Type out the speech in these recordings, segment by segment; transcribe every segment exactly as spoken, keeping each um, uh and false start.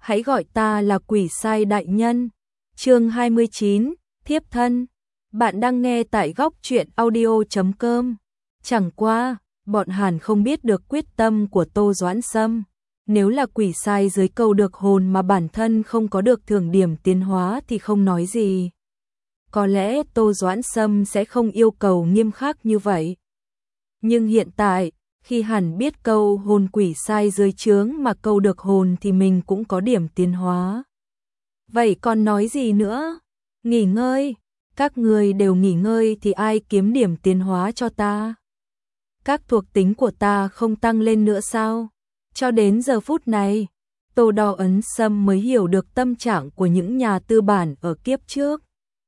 hãy gọi ta là quỷ sai đại nhân. Chương hai mươi chín, thiếp thân. Bạn đang nghe tại góc truyện audio chấm com. Chẳng qua, bọn Hàn không biết được quyết tâm của Tô Doãn Sâm. Nếu là quỷ sai dưới câu được hồn mà bản thân không có được thưởng điểm tiến hóa thì không nói gì. Có lẽ Tô Doãn Sâm sẽ không yêu cầu nghiêm khắc như vậy. Nhưng hiện tại, khi hẳn biết câu hồn quỷ sai dưới trướng mà câu được hồn thì mình cũng có điểm tiến hóa. Vậy còn nói gì nữa? Nghỉ ngơi, các người đều nghỉ ngơi thì ai kiếm điểm tiến hóa cho ta? Các thuộc tính của ta không tăng lên nữa sao? Cho đến giờ phút này, Tô Đo Ấn Sâm mới hiểu được tâm trạng của những nhà tư bản ở kiếp trước.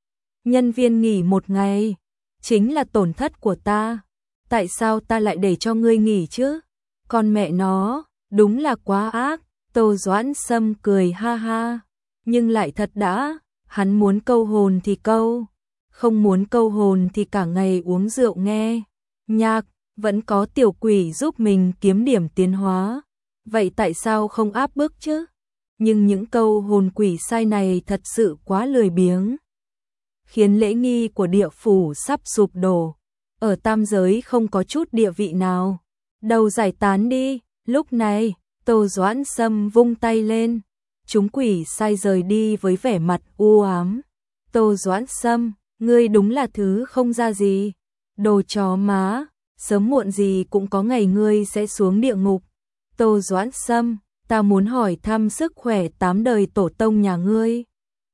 Nhân viên nghỉ một ngày, chính là tổn thất của ta. Tại sao ta lại để cho ngươi nghỉ chứ? Con mẹ nó, đúng là quá ác. Tô Doãn Sâm cười ha ha, nhưng lại thật đã, hắn muốn câu hồn thì câu, không muốn câu hồn thì cả ngày uống rượu nghe nhạc, vẫn có tiểu quỷ giúp mình kiếm điểm tiến hóa. Vậy tại sao không áp bức chứ? Nhưng những câu hồn quỷ sai này thật sự quá lười biếng, khiến lễ nghi của địa phủ sắp sụp đổ. Ở tam giới không có chút địa vị nào. Đầu giải tán đi. Lúc này, Tô Doãn Sâm vung tay lên. Chúng quỷ sai rời đi với vẻ mặt u ám. Tô Doãn Sâm, ngươi đúng là thứ không ra gì. Đồ chó má, sớm muộn gì cũng có ngày ngươi sẽ xuống địa ngục. Tô Doãn Sâm, ta muốn hỏi thăm sức khỏe tám đời tổ tông nhà ngươi.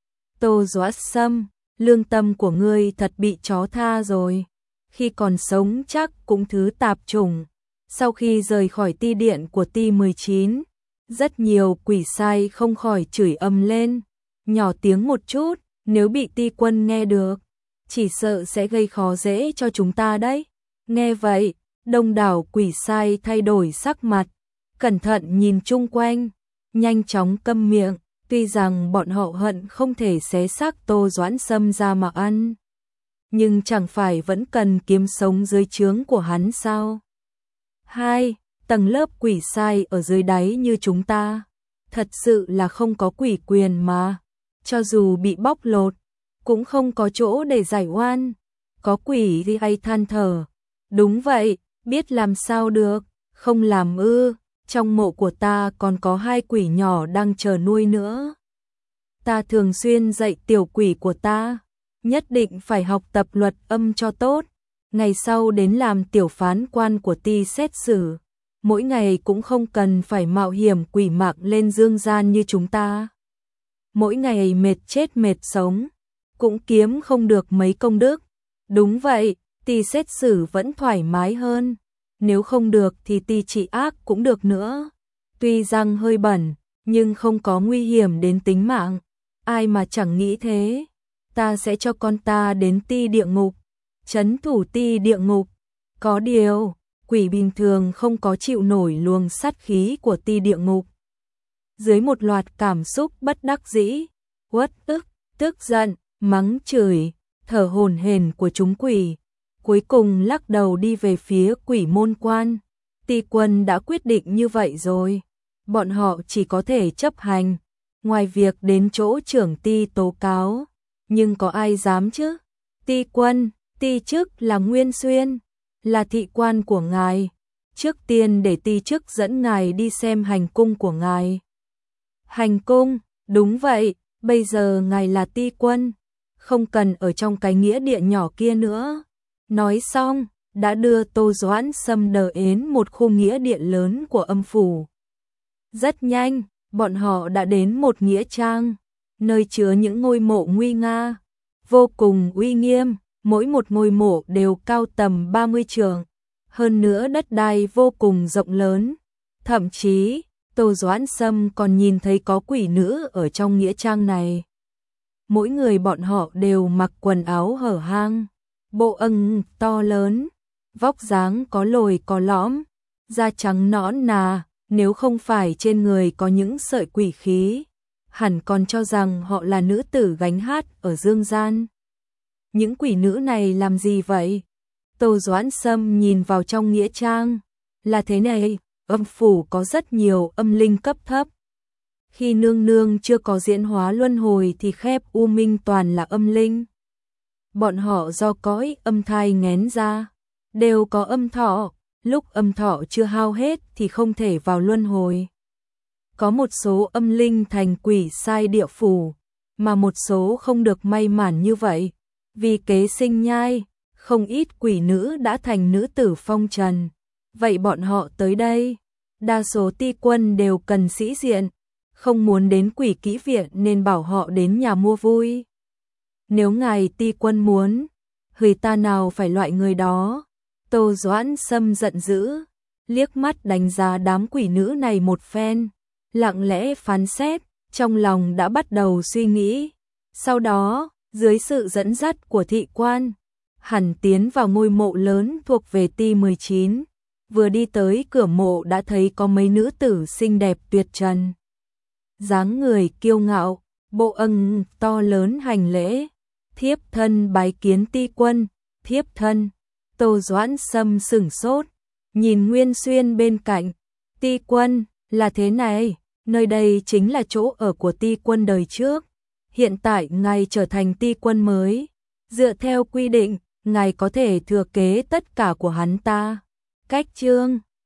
Tô Doãn Sâm, lương tâm của ngươi thật bị chó tha rồi. Khi còn sống chắc cũng thứ tạp chủng. Sau khi rời khỏi ti điện của ti mười chín, rất nhiều quỷ sai không khỏi chửi ầm lên. Nhỏ tiếng một chút, nếu bị ti quân nghe được, chỉ sợ sẽ gây khó dễ cho chúng ta đấy. Nghe vậy, đông đảo quỷ sai thay đổi sắc mặt, cẩn thận nhìn chung quanh, nhanh chóng câm miệng. Tuy rằng bọn họ hận không thể xé xác Tô Doãn Sâm ra mà ăn, nhưng chẳng phải vẫn cần kiếm sống dưới trướng của hắn sao? Hai, tầng lớp quỷ sai ở dưới đáy như chúng ta, thật sự là không có quỷ quyền mà, cho dù bị bóc lột, cũng không có chỗ để giải oan. Có quỷ thì hay than thở. Đúng vậy, biết làm sao được, không làm ư, trong mộ của ta còn có hai quỷ nhỏ đang chờ nuôi nữa. Ta thường xuyên dạy tiểu quỷ của ta, nhất định phải học tập luật âm cho tốt, ngày sau đến làm tiểu phán quan của ty xét xử, mỗi ngày cũng không cần phải mạo hiểm quỷ mạc lên dương gian như chúng ta. Mỗi ngày mệt chết mệt sống, cũng kiếm không được mấy công đức. Đúng vậy, ty xét xử vẫn thoải mái hơn, nếu không được thì ty trị ác cũng được nữa. Tuy rằng hơi bẩn, nhưng không có nguy hiểm đến tính mạng, ai mà chẳng nghĩ thế. Ta sẽ cho con ta đến ti địa ngục, trấn thủ ti địa ngục. Có điều, quỷ bình thường không có chịu nổi luồng sát khí của ti địa ngục. Dưới một loạt cảm xúc bất đắc dĩ, uất ức, tức giận, mắng chửi, thở hổn hển của chúng quỷ, cuối cùng lắc đầu đi về phía quỷ môn quan. Ti quân đã quyết định như vậy rồi, bọn họ chỉ có thể chấp hành, ngoài việc đến chỗ trưởng ti tố cáo. Nhưng có ai dám chứ? Ti quân, ti chức là Nguyên Xuyên, là thị quan của ngài. Trước tiên để ti chức dẫn ngài đi xem hành cung của ngài. Hành cung, đúng vậy, bây giờ ngài là ti quân, không cần ở trong cái nghĩa địa nhỏ kia nữa. Nói xong, đã đưa Tô Doãn Sâm đờ đến một khu nghĩa địa lớn của âm phủ. Rất nhanh, bọn họ đã đến một nghĩa trang, nơi chứa những ngôi mộ nguy nga, vô cùng uy nghiêm, mỗi một ngôi mộ đều cao tầm ba mươi trượng, hơn nữa đất đai vô cùng rộng lớn. Thậm chí, Tô Doãn Sâm còn nhìn thấy có quỷ nữ ở trong nghĩa trang này. Mỗi người bọn họ đều mặc quần áo hở hang, bộ âng to lớn, vóc dáng có lồi có lõm, da trắng nõn nà, nếu không phải trên người có những sợi quỷ khí, hẳn còn cho rằng họ là nữ tử gánh hát ở dương gian. Những quỷ nữ này làm gì vậy? Tô Doãn Sâm nhìn vào trong nghĩa trang, là thế này, âm phủ có rất nhiều âm linh cấp thấp. Khi nương nương chưa có diễn hóa luân hồi thì khép U Minh toàn là âm linh. Bọn họ do cõi âm thai nghén ra, đều có âm thọ, lúc âm thọ chưa hao hết thì không thể vào luân hồi. Có một số âm linh thành quỷ sai địa phủ, mà một số không được may mắn như vậy. Vì kế sinh nhai, không ít quỷ nữ đã thành nữ tử phong trần. Vậy bọn họ tới đây, đa số ti quân đều cần sĩ diện, không muốn đến quỷ kỹ viện nên bảo họ đến nhà mua vui. Nếu ngài ti quân muốn, người ta nào phải loại người đó. Tô Doãn Sâm giận dữ, liếc mắt đánh giá đám quỷ nữ này một phen, lặng lẽ phán xét, trong lòng đã bắt đầu suy nghĩ. Sau đó, dưới sự dẫn dắt của thị quan, hẳn tiến vào ngôi mộ lớn thuộc về ti mười chín. Vừa đi tới cửa mộ đã thấy có mấy nữ tử xinh đẹp tuyệt trần. Dáng người kiêu ngạo, bộ âng to lớn hành lễ. Thiếp thân bái kiến ti quân, thiếp thân. Tô Doãn Sâm sửng sốt, nhìn Nguyên Xuyên bên cạnh. Ti quân, là thế này, nơi đây chính là chỗ ở của ti quân đời trước. Hiện tại ngài trở thành ti quân mới. Dựa theo quy định, ngài có thể thừa kế tất cả của hắn ta. Cách chương